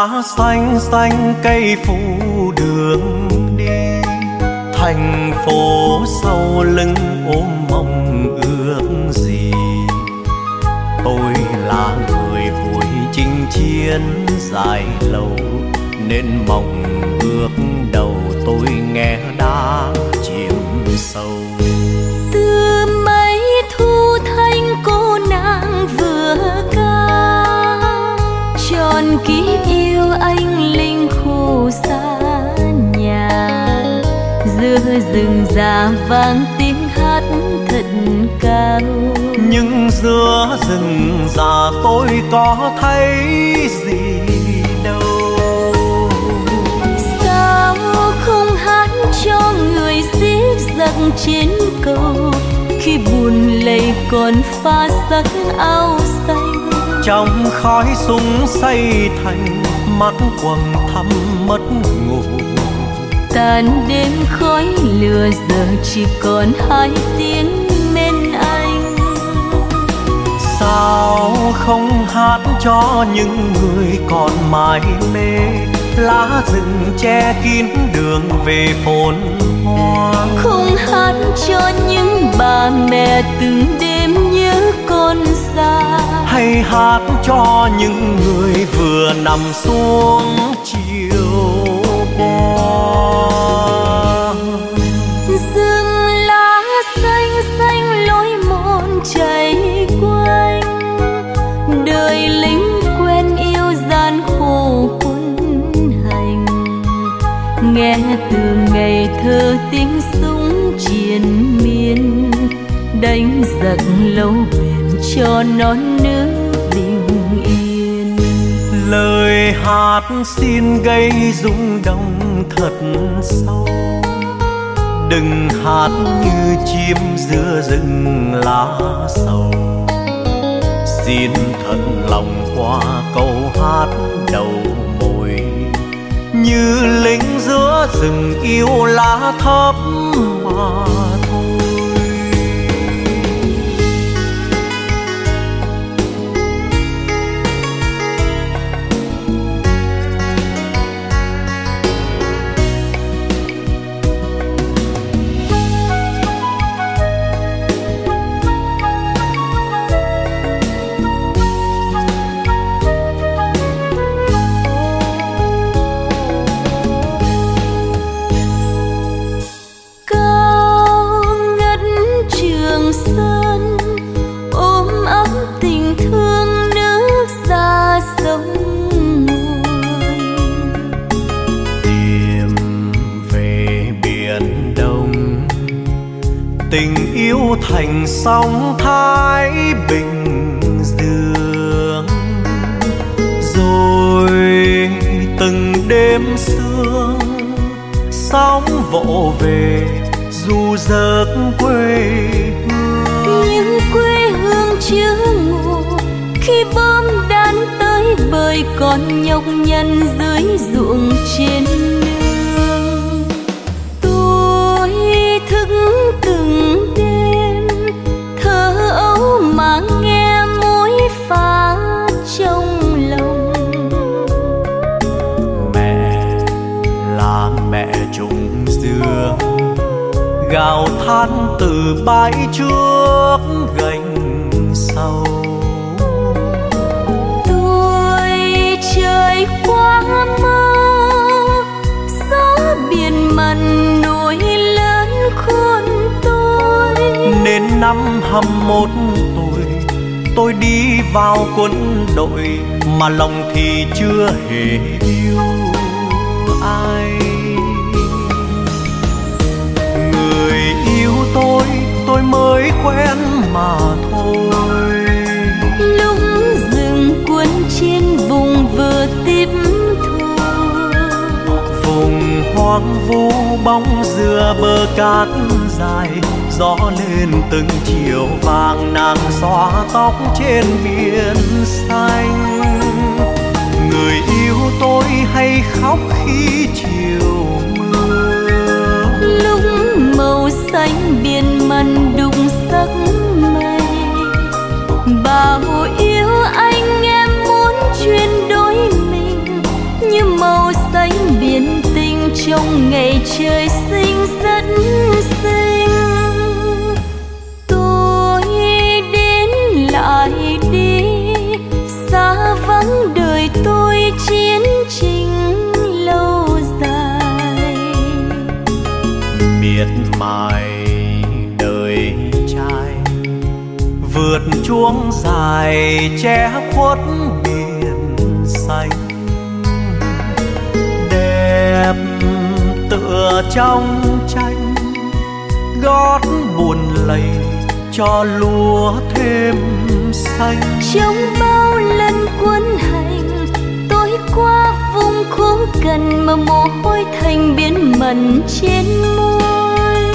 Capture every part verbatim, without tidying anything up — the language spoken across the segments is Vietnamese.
lá xanh xanh cây phủ đường đi, thành phố sau lưng ôm mong ước gì. Tôi là người vui chinh chiến dài lâu, nên mong ước đầu tôi nghe đã chìm sâu. Từ mấy thu thanh cô nàng vừa ca, tròn kiếp yêu anh linh khổ xa nhà. Giữa rừng già vang tiếng hát thật cao, nhưng giữa rừng già tôi có thấy gì đâu. Sao không hát cho người xiết giặc trên cầu, khi buồn lầy còn pha sắc áo xanh. Trong khói súng xây thành, mắt quầng thăm mất ngủ. Tàn đêm khói lửa giờ chỉ còn hai tiếng bên anh. Sao không hát cho những người còn mải mê, lá rừng che kín đường về phồn hoa. Không hát cho những bà mẹ từng đêm nhớ con xa, hay hát cho những người vừa nằm xuống chiều qua. rừng lá xanh xanh lối mòn chảy quanh, đời lính quen yêu gian khổ quân hành. Nghe từ ngày thơ tiếng súng triền miên, đánh giặc lâu bền cho non nước bình yên. Lời hát xin gây rung động thật sâu, đừng hát như chim giữa rừng lá sầu. Xin thật lòng qua câu hát đầu môi, như lính giữa rừng yêu lá thấp mà thôi. Tình yêu thành sóng Thái Bình Dương, rồi từng đêm sương sóng vỗ về du giấc quê hương. Nhưng quê hương chưa ngủ khi bom đạn tới bời còn nhọc nhằn dưới ruộng trên nương. Tôi thức từng đêm thơ ấu mà nghe mối pha trong lòng. Mẹ là mẹ trùng dương, gào than từ bãi trước gành sâu. Tôi trời quá mơ, gió biển mặn nổi lớn khôn tôi. Nên năm hăm một tuổi tôi đi vào quân đội, mà lòng thì chưa hề yêu ai. Người yêu tôi tôi mới quen mà thôi. Lúc rừng cuốn trên vùng vừa tiếp thu, vùng hoang vu bóng dừa bờ cát dài, gió lên từng chiều vàng nàng xõa tóc trên biển xanh. Người yêu tôi hay khóc khi chiều mưa, lúc màu xanh biển mặn đụng sắc mây. Bao yêu anh em muốn chuyên đôi mình, trong ngày trời xinh rất xinh. Tôi đến lại đi, xa vắng đời tôi chiến trình lâu dài. Miệt mài đời trai vượt chuông dài che khuất biển xanh, đẹp tựa trong tranh gót buồn lầy cho lúa thêm xanh. Trong bao lần quân hành tôi qua vùng khô cằn mà mồ hôi thành biến mẩn trên môi.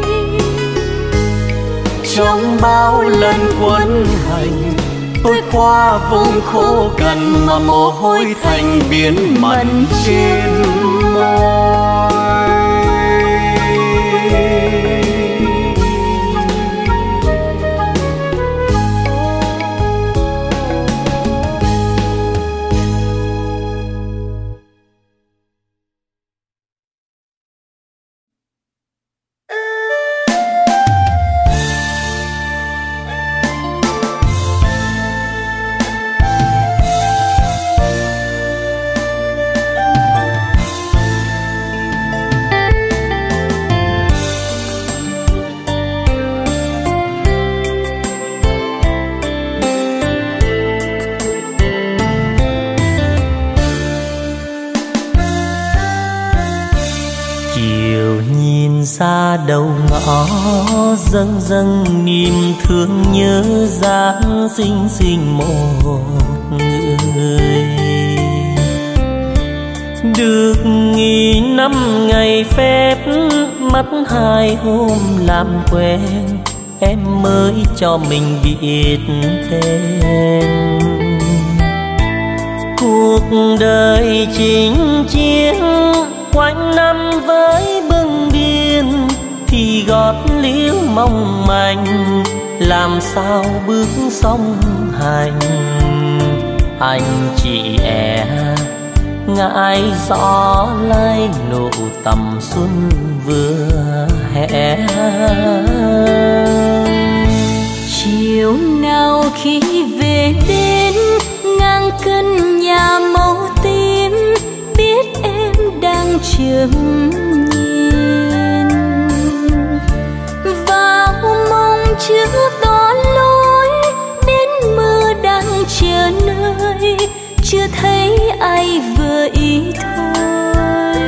Trong bao lần quân hành tôi qua vùng khô cằn mà mồ hôi thành biến mẩn trên môi. Xa đầu ngõ dâng dâng niềm thương nhớ dáng xinh xinh một người. Được nghỉ năm ngày phép mất hai hôm làm quen, em mới cho mình biết tên. Cuộc đời chinh chiến quanh năm với bưng biên thì gót liễu mong manh, làm sao bước song hành. Anh chị e ngại gió lay nụ tầm xuân vừa hè. Chiều nào khi về đến ngang cân nhà màu tím, biết em đang chừng nhìn vào mong chữ to lối, bên mưa đang chờ nơi chưa thấy ai vừa ý thôi.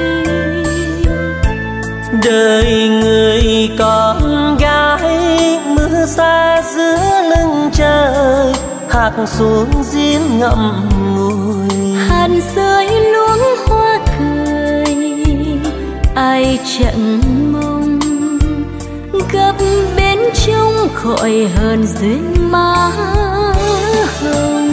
Đời người con gái mưa xa giữa lưng trời, hạt xuống giếng ngậm ngùi. Hạt rơi luống hoa cười, ai chẳng mong gặp bên trong khỏi hơn duyên má hồng.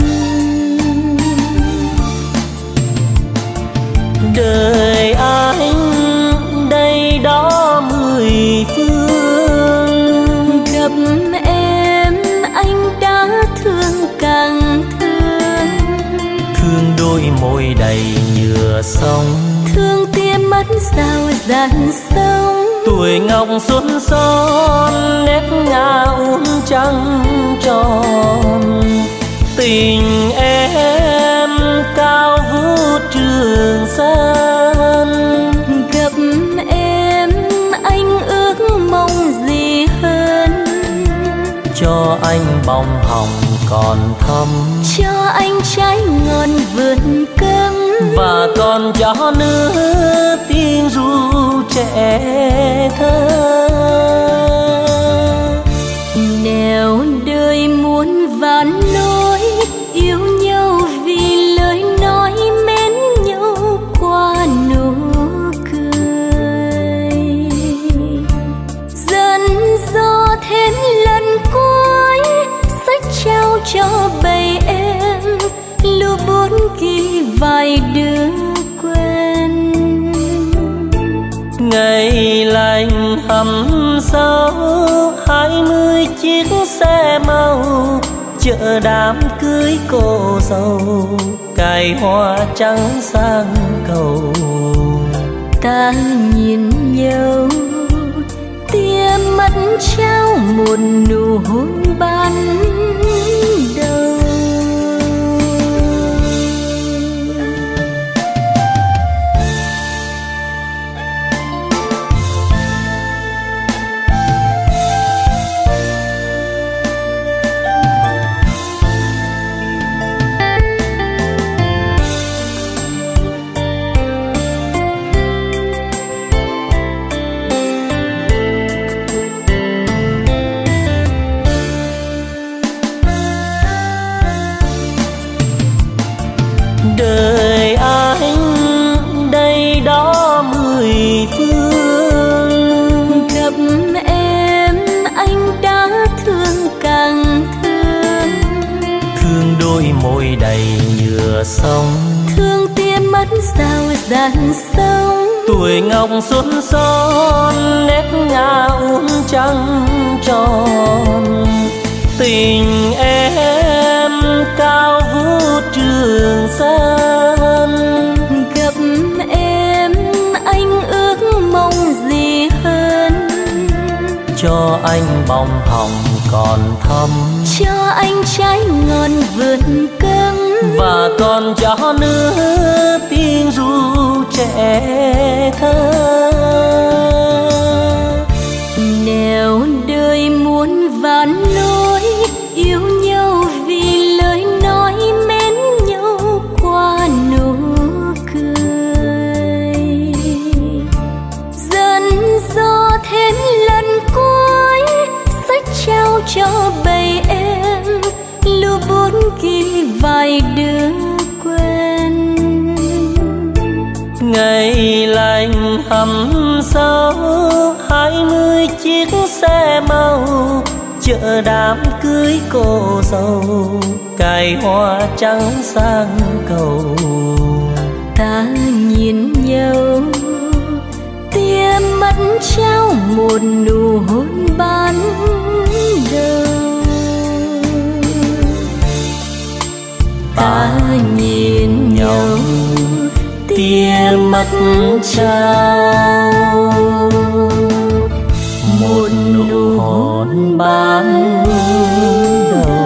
Đời anh đây đó mười phương, gặp em anh đã thương càng thương. Thương đôi môi đầy nhựa sông, thương tia mắt sao dàn sông. Tuổi ngọc xuân son nét ngà uốn trăng tròn, tình em cao vút trường sơn. Gặp em anh ước mong gì hơn, cho anh bông hồng còn thắm, cho anh trái ngon vườn cấm, và còn cho nữa tiếng ru trẻ thơ. Nẻo đời muôn vàn lối, yêu nhau vì lời nói mến nhau qua nụ cười. Dần dò thêm lần cuối sách trao cho bầy em, lưu bốn ghi vài đứa quen. Ngày lành hầm sâu hai mươi chiếc xe màu, chợ đám cưới cô dâu cài hoa trắng sang cầu. ta nhìn nhau, tia mắt trao một nụ hôn ban đầu. Đời anh đây đó mười phương, gặp em anh đã thương càng thương. thương đôi môi đầy nhựa sông, thương tia mắt sao dàn sông. tuổi ngọc xuân son nét ngà uốn trăng tròn, tình em cao vút trường sơn. Gặp em anh ước mong gì hơn, cho anh bông hồng còn thắm, cho anh trái ngon vượt cấm, và còn cho nữa tiếng ru trẻ thơ. Nẻo đời muôn vàn lối, yêu nhau vì lời nói, mến nhau qua nụ cười. Dần dò thêm lần cuối, sách trao cho bầy em, lưu bốn ghi vài đứa quen. Ngày lành hầm sâu, hai mươi chiếc xe màu chợ đám cưới cô dâu, cài hoa trắng sang cầu. Ta nhìn nhau, tia mắt trao một nụ hôn ban đầu. Ta nhìn nhau, tia mắt trao một nụ hôn ban đầu.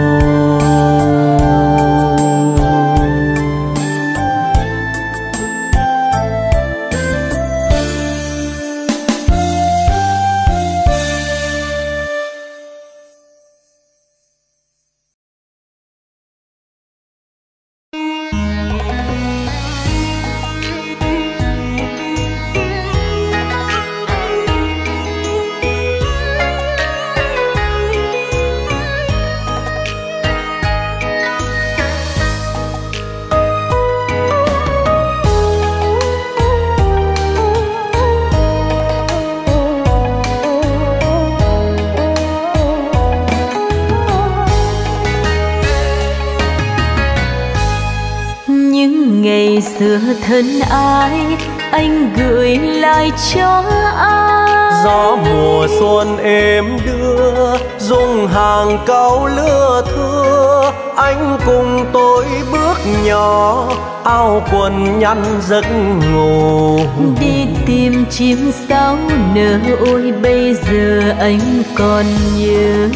Ngày xưa thân ái anh gửi lại cho ai. Gió mùa xuân êm đưa dung hàng câu lưa thưa, anh cùng tôi bước nhỏ áo quần nhăn giấc ngủ. Đi tìm chim sáo nở, ôi bây giờ anh còn nhớ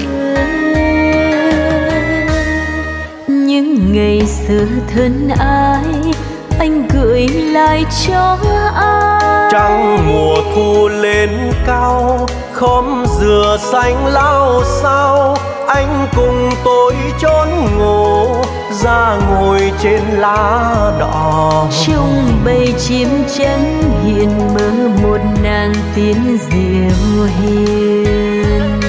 những ngày xưa thân ái anh gửi lại cho ai. Trăng mùa thu lên cao, khóm dừa xanh lao sao, anh cùng tôi trốn ngủ ra ngồi trên lá đỏ. Trong bầy chim trắng hiện mơ một nàng tiên diệu hiền.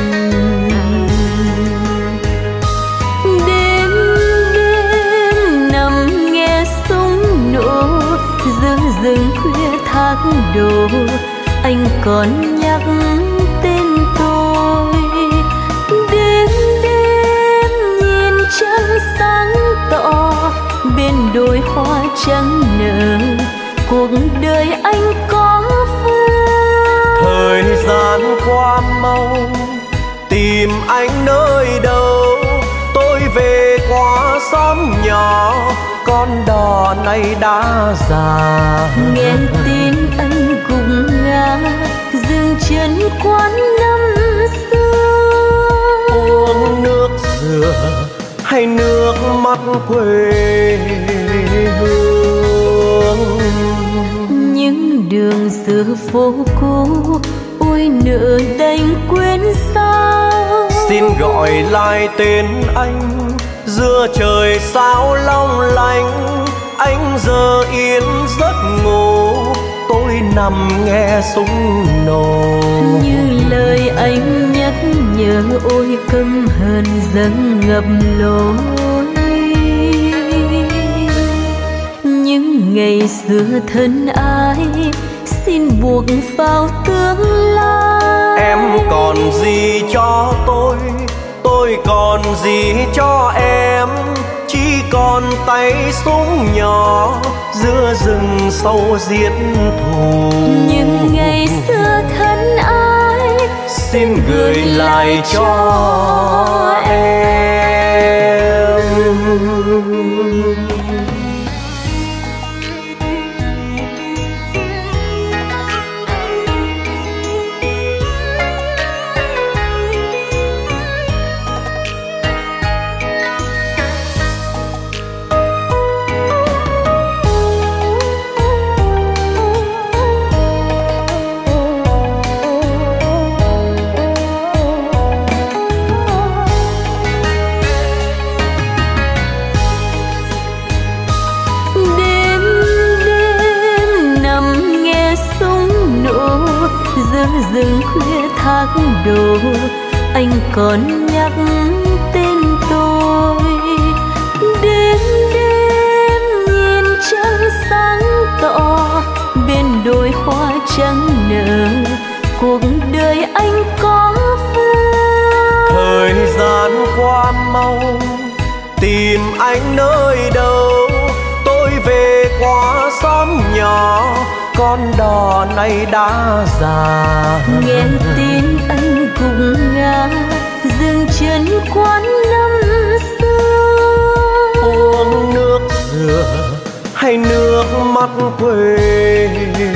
Đêm đêm nằm nghe súng nổ, giữa rừng khuya thác đổ, anh còn nhắc tên tôi. Đêm đêm nhìn trăng sáng tỏ, bên đôi hoa trắng nở, cuộc đời anh có vui. Thời gian qua mau, tìm anh nơi đâu, tôi về qua xóm nhỏ, con đò này đã già. Nghe tin anh gục ngã dừng chân quán năm xưa. Uống nước dừa hay nước mắt quê hương, những đường xưa phố cũ ôi nỡ đành quên sao. Xin gọi lại tên anh giữa trời sao long lanh. Anh giờ yên giấc ngủ, tôi nằm nghe súng nổ. Như lời anh nhắc nhở ôi căm hờn dâng ngập lối. Những ngày xưa thân ái xin buộc vào tương lai. Em còn gì cho tôi, tôi còn gì cho em. Chỉ còn tay súng nhỏ giữa rừng sâu giết thù. Những ngày xưa thân ái xin gửi lại cho em. rừng khuya thác đổ, anh còn nhắc tên tôi. Đêm đêm nhìn trăng sáng tỏ, bên đồi hoa trắng nở, cuộc đời anh có vui. Thời gian qua mau, tìm anh nơi đâu? Tôi về qua xóm nhỏ, con đò này đã già. Nghe tin anh gục ngã, dừng chân quán năm xưa. Uống nước dừa hay nước mắt quê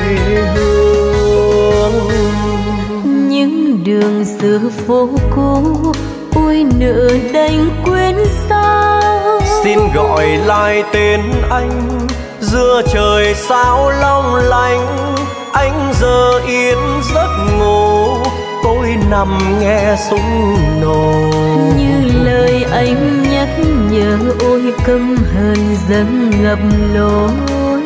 hương, những đường xưa phố cũ, ôi nỡ đành quên sao. xin gọi lại tên anh giữa trời sao long lanh. Anh giờ yên giấc ngủ, tôi nằm nghe súng nổ. Như lời anh nhắc nhở, ôi căm hờn dâng ngập lối.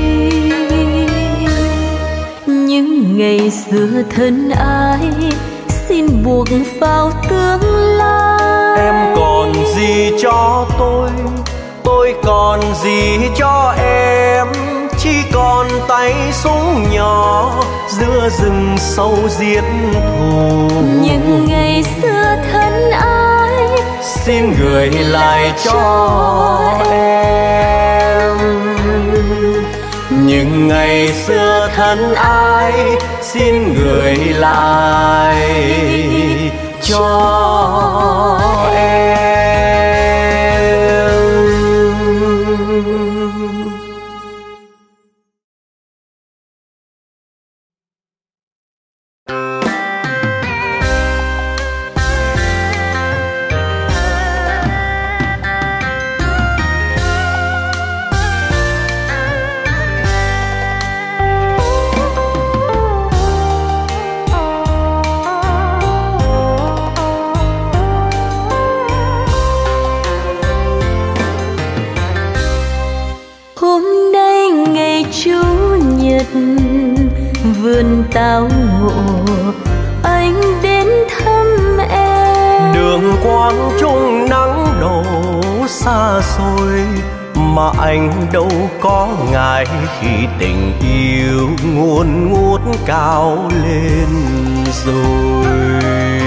Những ngày xưa thân ái, xin buộc vào tương lai. Em còn gì cho tôi, tôi còn gì cho em. Chỉ còn tay súng nhỏ giữa rừng sâu giết thù. Những ngày xưa thân ái, xin gửi lại cho em. Những ngày xưa thân ái, xin gửi lại cho em. Vườn táo ngộ anh đến thăm em. Đường quang trung nắng đổ xa xôi, mà anh đâu có ngại khi tình yêu nguồn ngút cao lên rồi.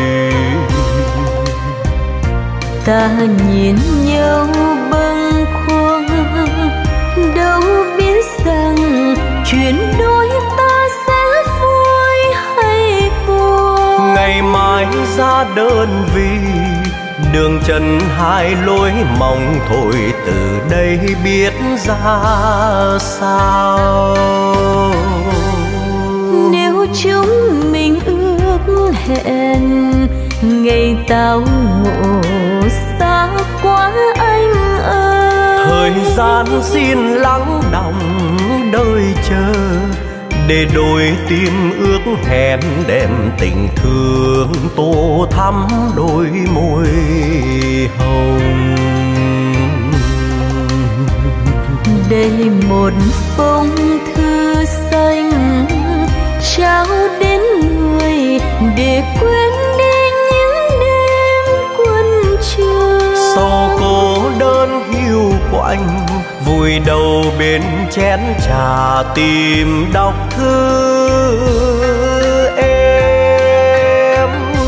Ta nhìn nhau bâng khuâng, đâu biết rằng chuyện đôi ta sẽ vui hay buồn. Ngày mai ra đơn vị, đường trần hai lối mong thôi, từ đây biết ra sao. Nếu chúng mình ước hẹn ngày tao ngộ xa quá anh ơi. Thời gian xin lắng đọng đợi chờ, để đôi tim ước hẹn đem tình thương tô thắm đôi môi hồng. Đây một phong thư xanh trao đến người để quên đi những đêm quân trường. Sau cô đơn hiu quạnh, vùi đầu bên chén trà tìm đọc thư em.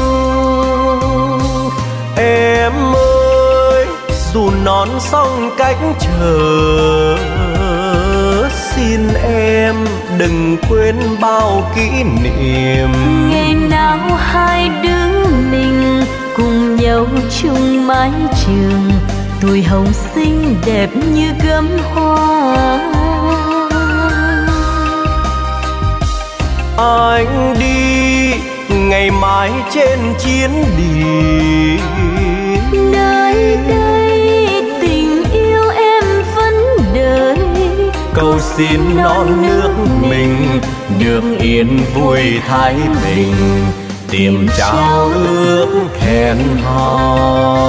Em ơi, dù non sông cách chờ, xin em đừng quên bao kỷ niệm. Ngày nào hai đứa mình cùng nhau chung mái trường, tuổi hồng xinh đẹp như gấm hoa. Anh đi ngày mai trên chiến địa, nơi đây tình yêu em vẫn đợi. cầu xin non nước mình được yên vui thái bình, tìm trao ước hẹn hò.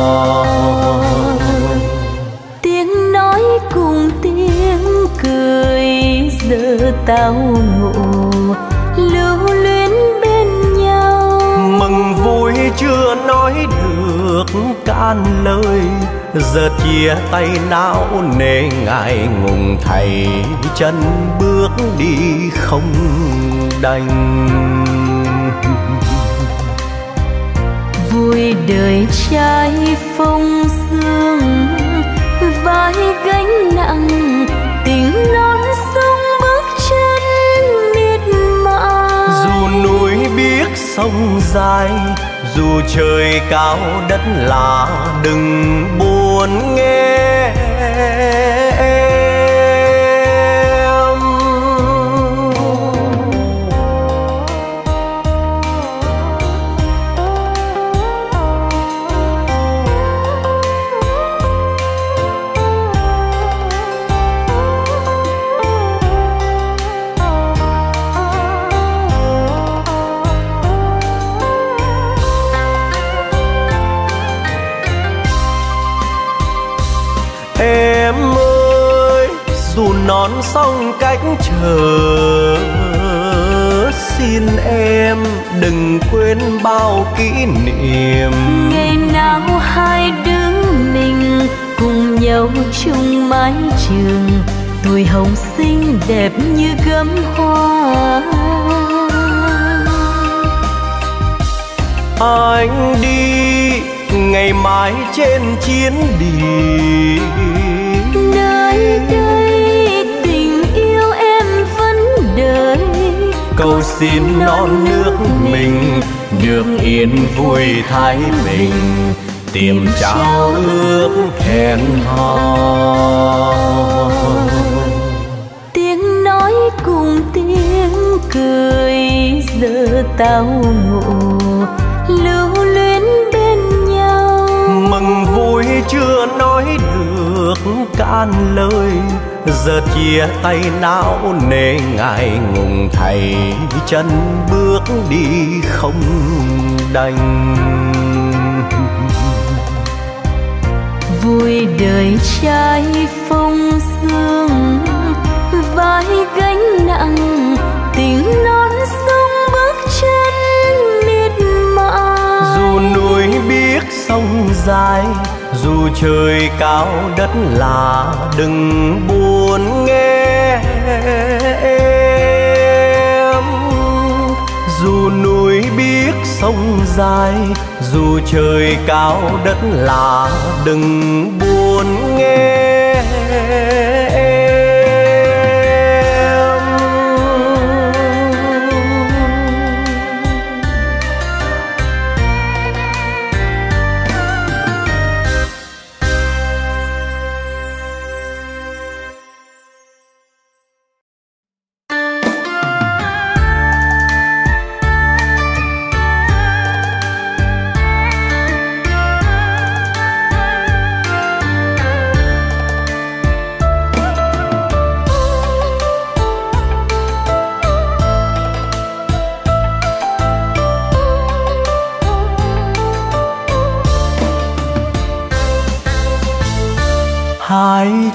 Tiếng nói cùng tiếng cười giờ tao ngộ, lưu luyến bên nhau. Mừng vui chưa nói được cạn lời, giờ chia tay não nề ngại ngùng thầy chân bước đi không đành. Vui đời trai phong sương, vai gánh nặng tình non sông bước chân miệt mài. Dù núi biết sông dài, dù trời cao đất lạ, đừng buồn nghe em. Em ơi, dù non sông cách chờ, xin em đừng quên bao kỷ niệm. Ngày nào hai đứa mình cùng nhau chung mái trường, tuổi hồng xinh đẹp như gấm hoa. Anh đi ngày mai trên chiến địa, nơi đây tình yêu em vẫn đợi. cầu xin non nước mình được yên vui thái bình, tìm trao ước hẹn hò. Tiếng nói cùng tiếng cười giờ tao ngộ, lưu luyến bên nhau. Mừng vui chưa nói được cạn lời, giờ chia tay não nề ngại ngùng thầy chân bước đi không đành. Vui đời trai phong sương, vai gánh nặng tình non sông bước chân miệt mài. Dù núi biết sông dài, dù trời cao đất lạ, đừng buồn nghe em. Dù núi biết sông dài, dù trời cao đất lạ, đừng buồn nghe em.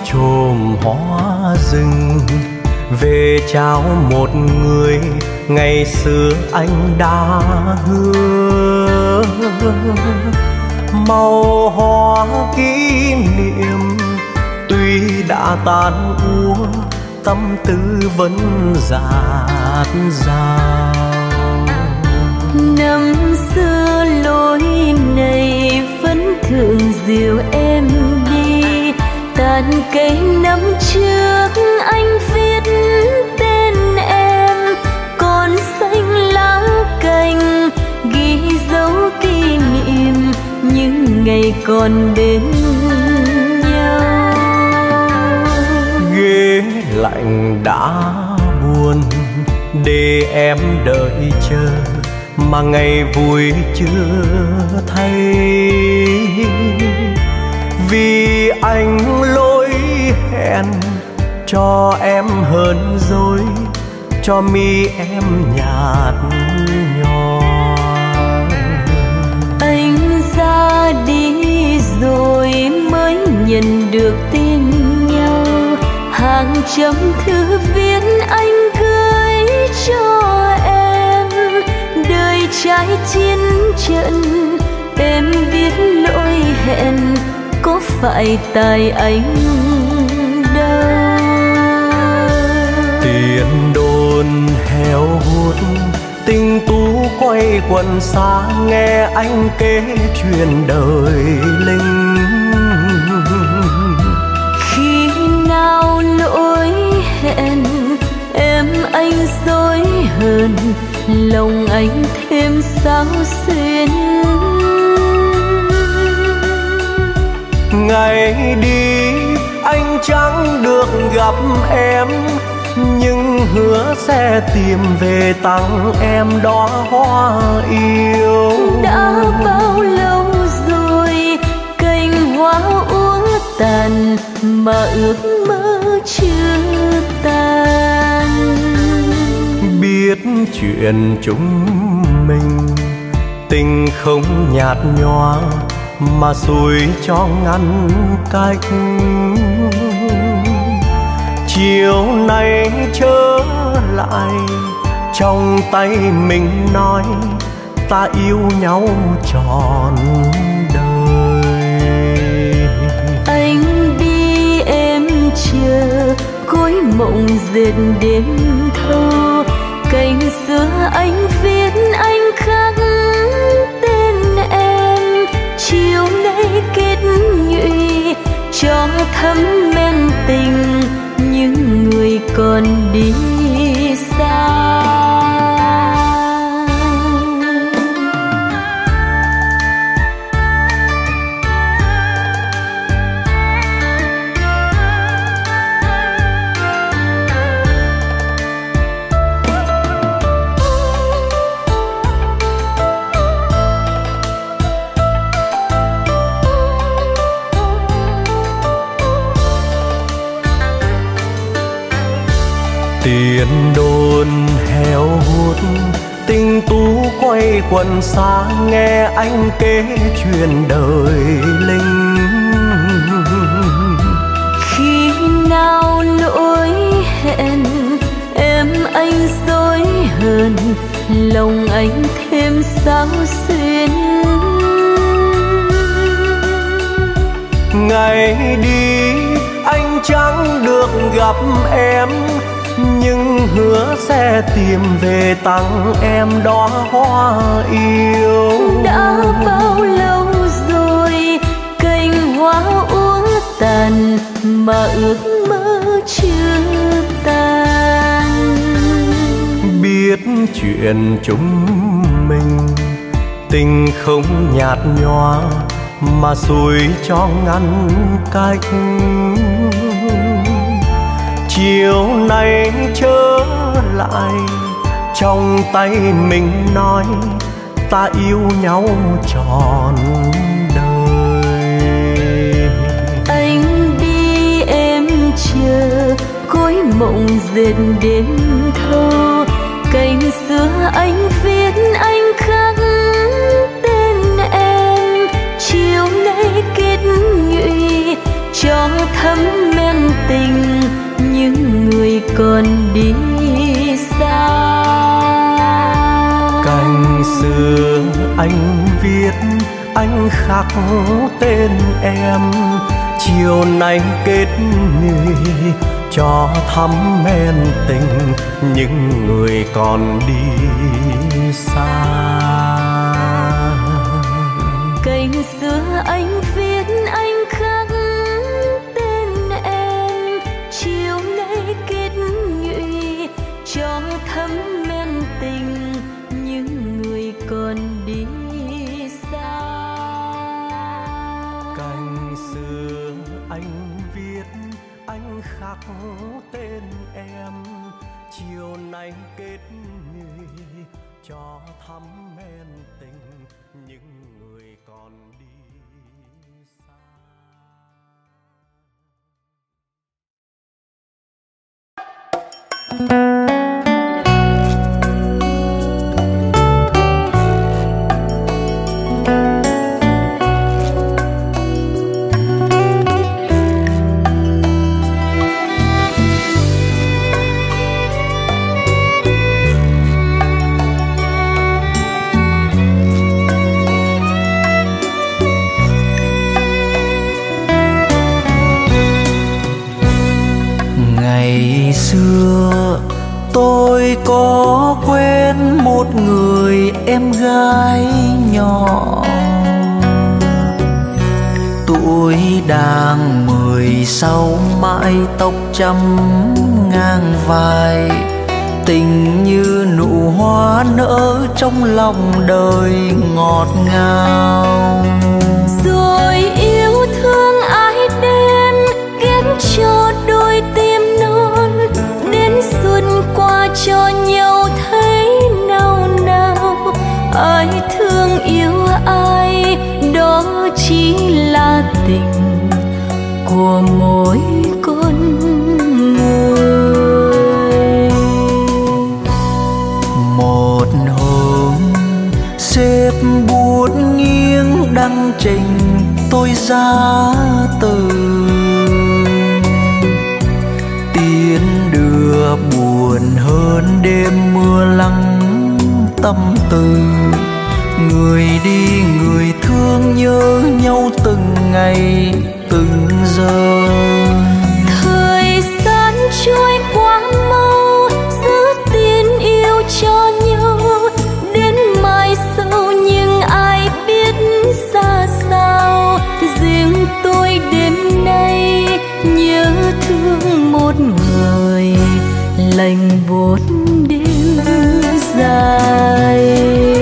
chùm hoa rừng, về trao một người ngày xưa anh đã hứa. Màu hoa kỷ niệm tuy đã tan úa, tâm tư vẫn dạt dào. Năm xưa lối này vẫn thường dìu em đi, tàn cây năm trước anh viết tên em, còn xanh lá cành ghi dấu kỷ niệm những ngày còn bên nhau. Ghế lạnh đã buồn để em đợi chờ, mà ngày vui chưa thấy. Vì anh lỗi hẹn cho em hơn rồi, cho mi em nhạt nhòa. Anh ra đi rồi mới nhận được tin nhau, hàng trăm thư viết anh gửi cho em. Đời trái chiến trận em biết lỗi hẹn, có phải tại anh đâu. Tiền đồn heo hút, tình tú quay quần xa, nghe anh kể chuyện đời linh. Khi nào lỗi hẹn em anh dối hờn, lòng anh thêm sao xuyên. Ngày đi anh chẳng được gặp em, nhưng hứa sẽ tìm về tặng em đóa hoa yêu. Đã bao lâu rồi cành hoa úa tàn, mà ước mơ chưa tan. Biết chuyện chúng mình tình không nhạt nhòa, mà xui cho ngăn cách. Chiều nay trở lại trong tay mình nói, ta yêu nhau trọn đời. Anh đi em chờ, gối mộng dệt đêm thâu. Cành xưa anh viết anh khắc tên em, chiều nay kết nhụy cho thấm men tình những người còn đi xa. Tiền đồn heo hút, tình tú quay quần xa, nghe anh kể chuyện đời linh. Khi nào lỗi hẹn em anh dối hờn, lòng anh thêm sao xuyên. Ngày đi anh chẳng được gặp em, nhưng hứa sẽ tìm về tặng em đóa hoa yêu. Đã bao lâu rồi cành hoa úa tàn, mà ước mơ chưa tan. Biết chuyện chúng mình tình không nhạt nhòa, mà xui cho ngăn cách. Chiều nay trở lại trong tay mình nói, ta yêu nhau trọn đời. Anh đi em chờ, gối mộng dệt đêm thâu. Cành xưa anh viết anh khắc tên em, chiều nay kết nhụy cho thấm men còn đi xa. Cành xưa anh viết, anh khắc tên em, chiều nay kết người cho thắm men tình những người còn đi xa. Cành xưa anh viết, anh khắc tên em, chiều nay kết nhụy cho thắm men tình những người còn đi xa. Cành xưa anh viết, anh khắc tên em, chiều nay kết người cho thắm men tình những người còn đi xa. Ngày xưa tôi có quen một người em gái nhỏ, tuổi đang mười sáu, mái tóc chăm ngang vai, tình như nụ hoa nở trong lòng đời ngọt ngào. Rồi yêu thương ai đến ghép cho đôi tim non, đến xuân qua cho nhau thấy nào nào. Ai thương yêu ai đó chỉ là tình của mỗi con người. Một hôm xếp bút nghiêng đăng trình tôi ra từ, tiến đưa buồn hơn đêm mưa lắng tâm tư. Người đi người thương nhớ nhau từng ngày từng giờ. Thời gian trôi quá mau, giữ tin yêu cho nhau đến mai sau, nhưng ai biết ra sao. Riêng tôi đêm nay nhớ thương một người, lành buốt đêm dài.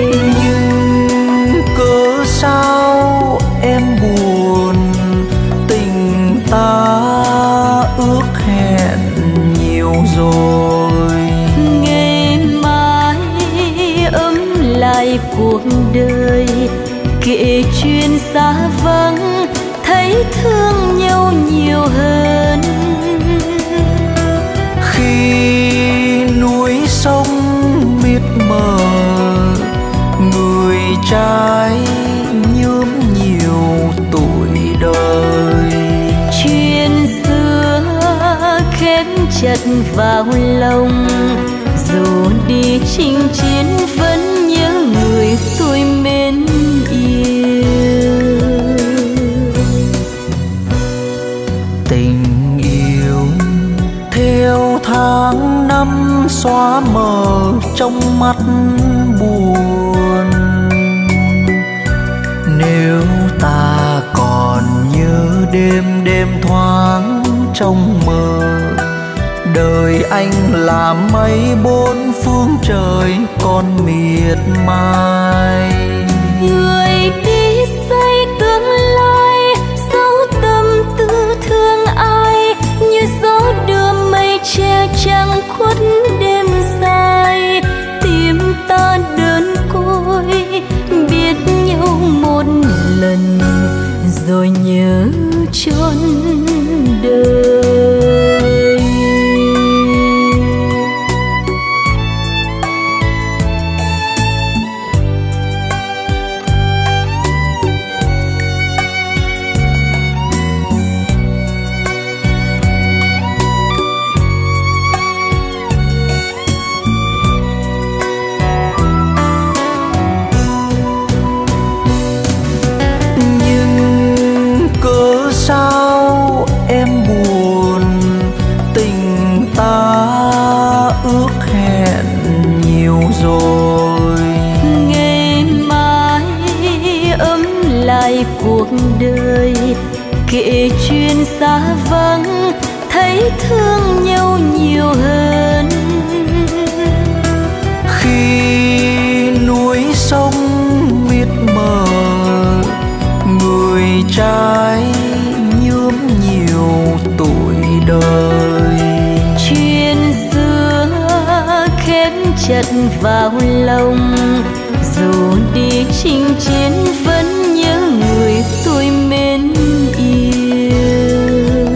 Nhưng cớ sao em buồn, tình ta ước hẹn nhiều rồi. Ngày mai ấm lại cuộc đời, kể chuyện xa vắng thấy thương nhau nhiều hơn. Khi núi sông mịt mờ, người trai nhuốm nhiều tuổi đời. Chuyện xưa khép chặt vào lòng, dù đi chinh chiến vẫn nhớ người tôi mến yêu. Tình yêu theo tháng năm xóa mờ trong mắt buồn. Nếu ta còn nhớ đêm đêm thoáng trong mơ, đời anh là mây bốn phương trời còn miệt mài. Người đi xây tương lai, dấu tâm tư thương ai, như gió đưa mây che trăng khuất đêm dài. Tim ta đơn côi biết nhau một lần, rồi nhớ trọn đời. cuộc đời, kể chuyện xa vắng thấy thương nhau nhiều hơn. Khi núi sông mịt mờ, người trai nhuốm nhiều tuổi đời. Chuyện xưa khép chặt vào lòng, dù đi chinh chiến vẫn nhớ người tôi mến yêu.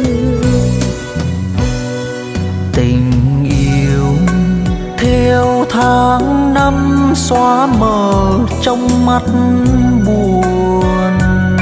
Tình yêu theo tháng năm xóa mờ trong mắt buồn.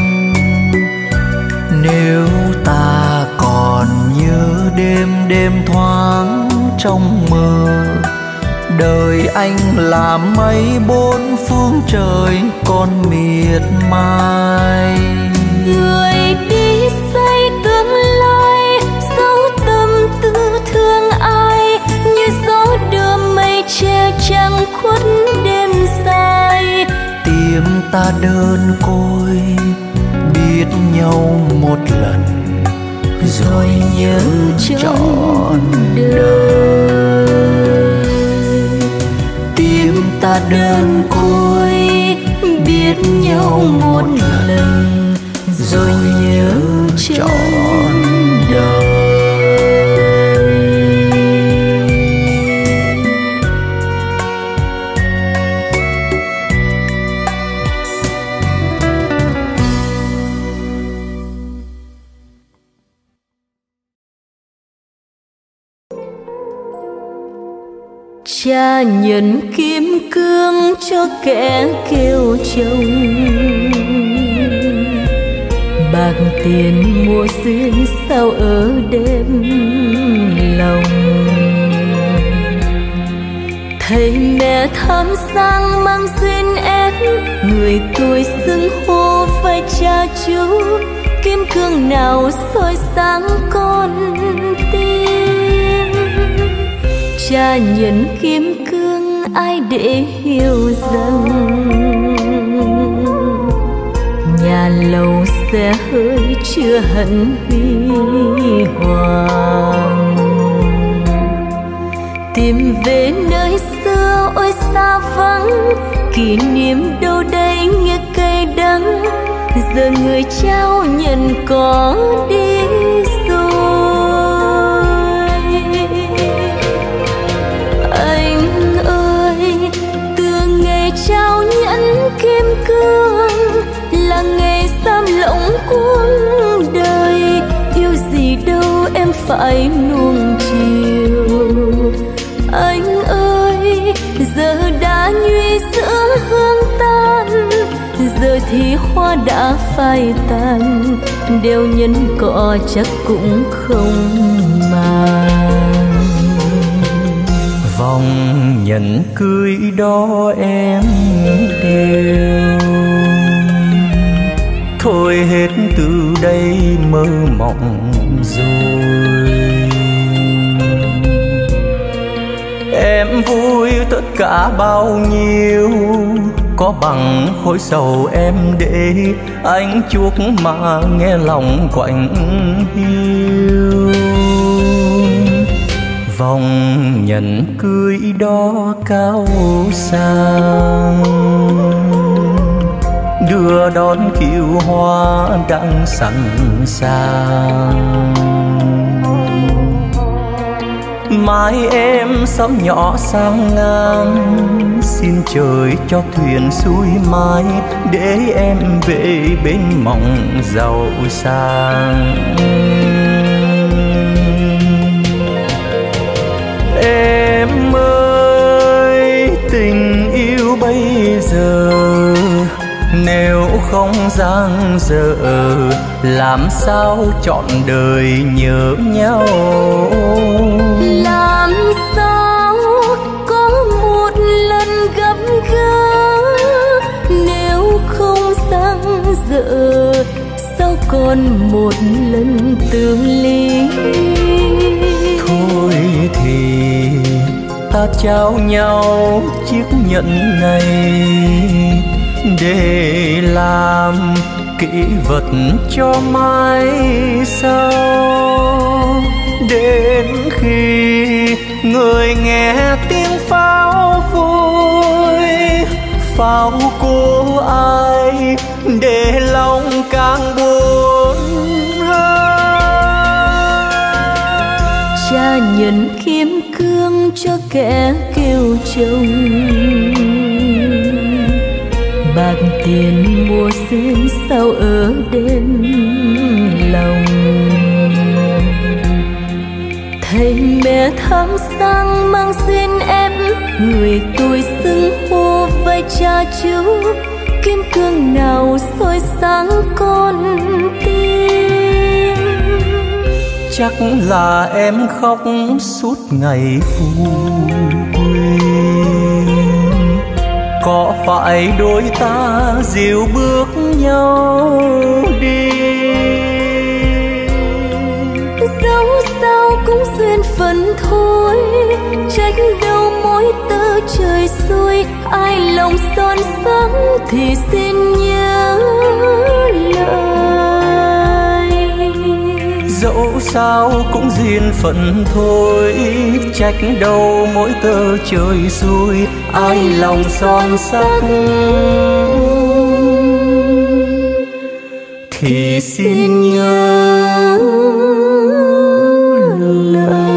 Nếu ta còn nhớ đêm đêm thoáng trong mơ, đời anh là mây bốn phương trời còn miệt mài. Người đi xây tương lai, dấu tâm tư thương ai, như gió đưa mây che trăng khuất đêm dài. Tim ta đơn côi biết nhau một lần, rồi nhớ trọn đời. Tim ta đơn côi biết nhau một lần, rồi nhớ trọn đời. Cha nhận kim cương cho kẻ kêu chồng, bạc tiền mua duyên sao ở đêm lòng. Thầy mẹ thăm sang mang duyên ép, người tôi xưng hô phải cha chú. Kim cương nào soi sáng con tim, cha nhận kim cương ai để hiểu rằng nhà lầu xe hơi chưa hẳn huy hoàng. Tìm về nơi xưa ôi xa vắng, kỷ niệm đâu đây nghe cay đắng. Giờ người trao nhận có đi rồi. Anh ơi, từ ngày trao nhẫn kim cương là ngày giam lỏng cuộc đời. Yêu gì đâu em phải nuông chiều. Anh ơi, giờ đã nhuy giữa hương tan, giờ thì hoa đã phai tàn. Đeo nhân cọ chắc cũng không màng. Vòng nhẫn cưới đó em đeo, thôi hết từ đây mơ mộng rồi. Em vui tất cả bao nhiêu, có bằng khối sầu em để anh chuốc mà nghe lòng quạnh hiu. Vòng nhẫn cưới đó cao sang, đưa đón kiệu hoa đang sẵn sàng. Mai em sớm nhỏ sang ngang, xin trời cho thuyền xuôi mái, để em về bên mộng giàu sang. Em ơi, tình yêu bây giờ nếu không dang dở, làm sao trọn đời nhớ nhau. Làm sao có một lần gặp gỡ, nếu không dang dở sao còn một lần tương ly. Thôi thì ta trao nhau chiếc nhẫn này, để làm kỷ vật cho mai sau. Đến khi người nghe tiếng pháo vui, pháo của ai để lòng càng buồn hơn. Cha nhận kiếm cương cho kẻ kêu chồng, bạc tiền mua xin sao ở đêm lòng. Thầy mẹ thắm sang mang xin em, người tôi xưng hô vai cha chú. Kim cương nào soi sáng con tim? Chắc là em khóc suốt ngày phù quên. Có phải đôi ta dìu bước nhau đi? Dẫu sao cũng duyên phận thôi, trách đâu mỗi tơ trời xuôi. Ai lòng son sắc thì xin nhớ lời. Dẫu sao cũng duyên phận thôi, trách đâu mỗi tơ trời xuôi. Ai lòng son sắc thì xin nhớ lời.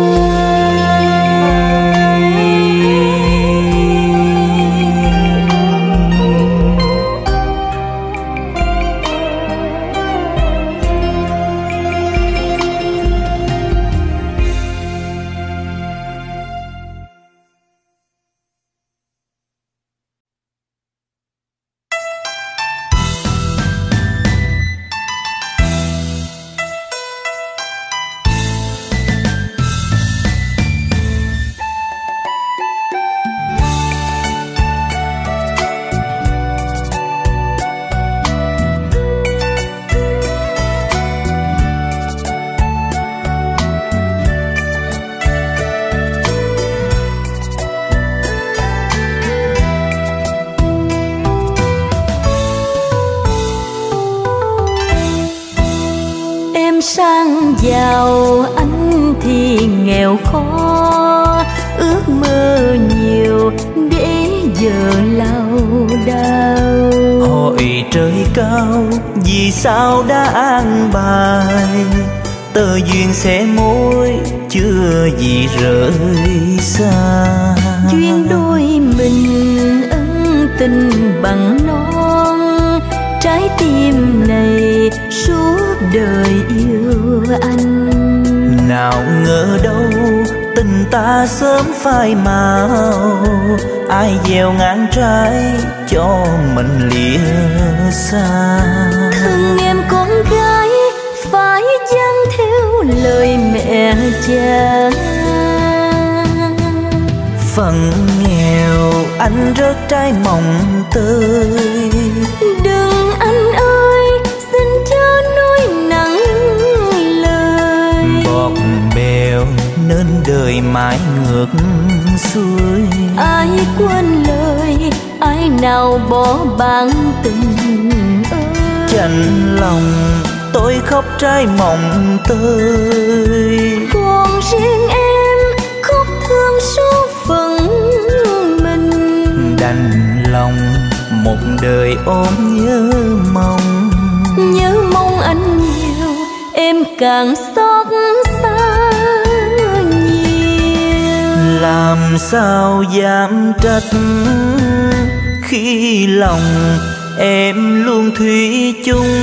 Sang giàu anh thì nghèo khó, ước mơ nhiều để giờ lao đao. Hỏi trời cao vì sao đã an bài, tờ duyên sẽ mối chưa gì rời xa. Duyên đôi mình ân tình bằng non, trái tim này suốt đời yêu anh. Nào ngờ đâu tình ta sớm phai màu, ai gieo ngang trái cho mình lìa xa. Thương em con gái phải dâng theo lời mẹ cha. Phần nghèo anh rớt trái mồng tươi, đừng anh ơi xin cho nói nặng lời. bọt bèo nên đời mãi ngược xuôi. Ai quên lời, ai nào bỏ bản tình ơi. Chạnh lòng tôi khóc trái mồng tươi, còn riêng em khóc thương số phận mình. đành lòng một đời ôm nhớ mong. Nhớ mong anh nhiều em càng xót xa nhiều. Làm sao dám trách khi lòng em luôn thủy chung,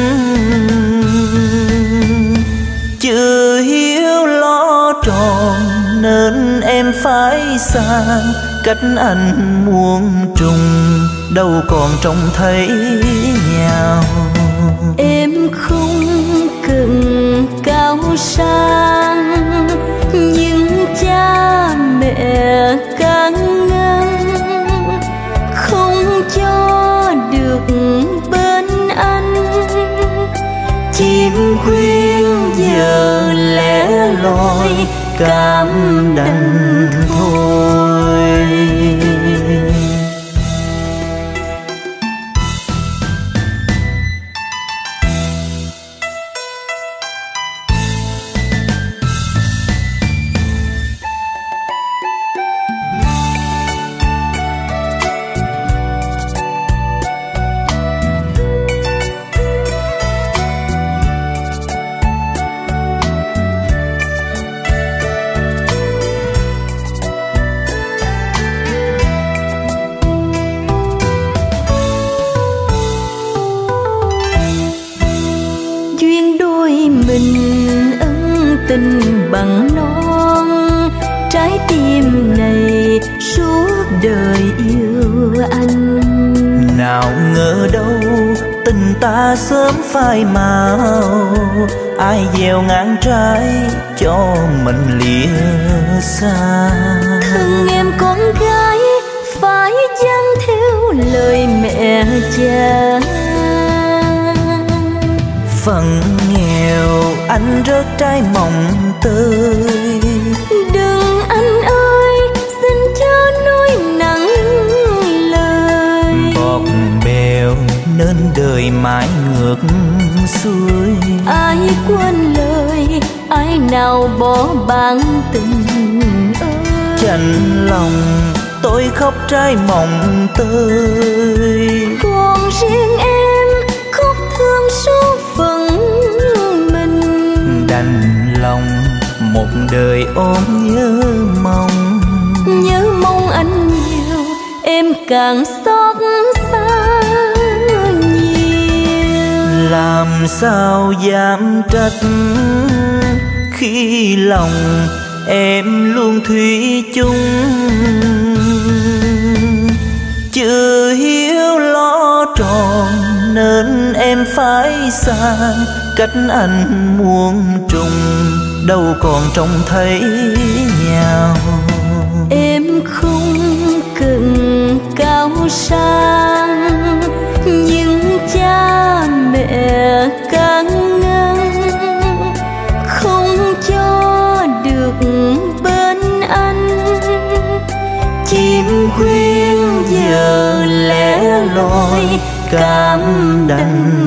chưa hiếu lo tròn nên em phải xa cách anh muôn trùng, đâu còn trông thấy nhau. Em không cần cao sang, nhưng cha mẹ can ngăn không cho được bên anh. Chim khuyên giờ lẻ loi cảm đành thôi. trái tim này suốt đời yêu anh. Nào ngờ đâu tình ta sớm phai màu, ai gieo ngang trái cho mình lìa xa. Thương em con gái phải dâng theo lời mẹ cha. Phần nghèo anh rớt trái mồng tươi. Đừng anh ơi, xin cho nói nặng lời. Bọt bèo nên đời mãi ngược xuôi. Ai quên lời, ai nào bỏ bản tình ơi. Chạnh lòng tôi khóc trái mồng tươi. Còn riêng em khóc thương số phận mình. Đành lòng một đời ôm nhớ mong. Nhớ mong anh nhiều, em càng xót xa nhiều. Làm sao dám trách khi lòng em luôn thủy chung. Chưa hiếu lo tròn nên em phải xa cách anh muôn trùng, đâu còn trông thấy nhau. Em không cần cao sang, nhưng cha mẹ can ngăn không cho được bên anh. Chim khuyên giờ lẻ loi cảm đành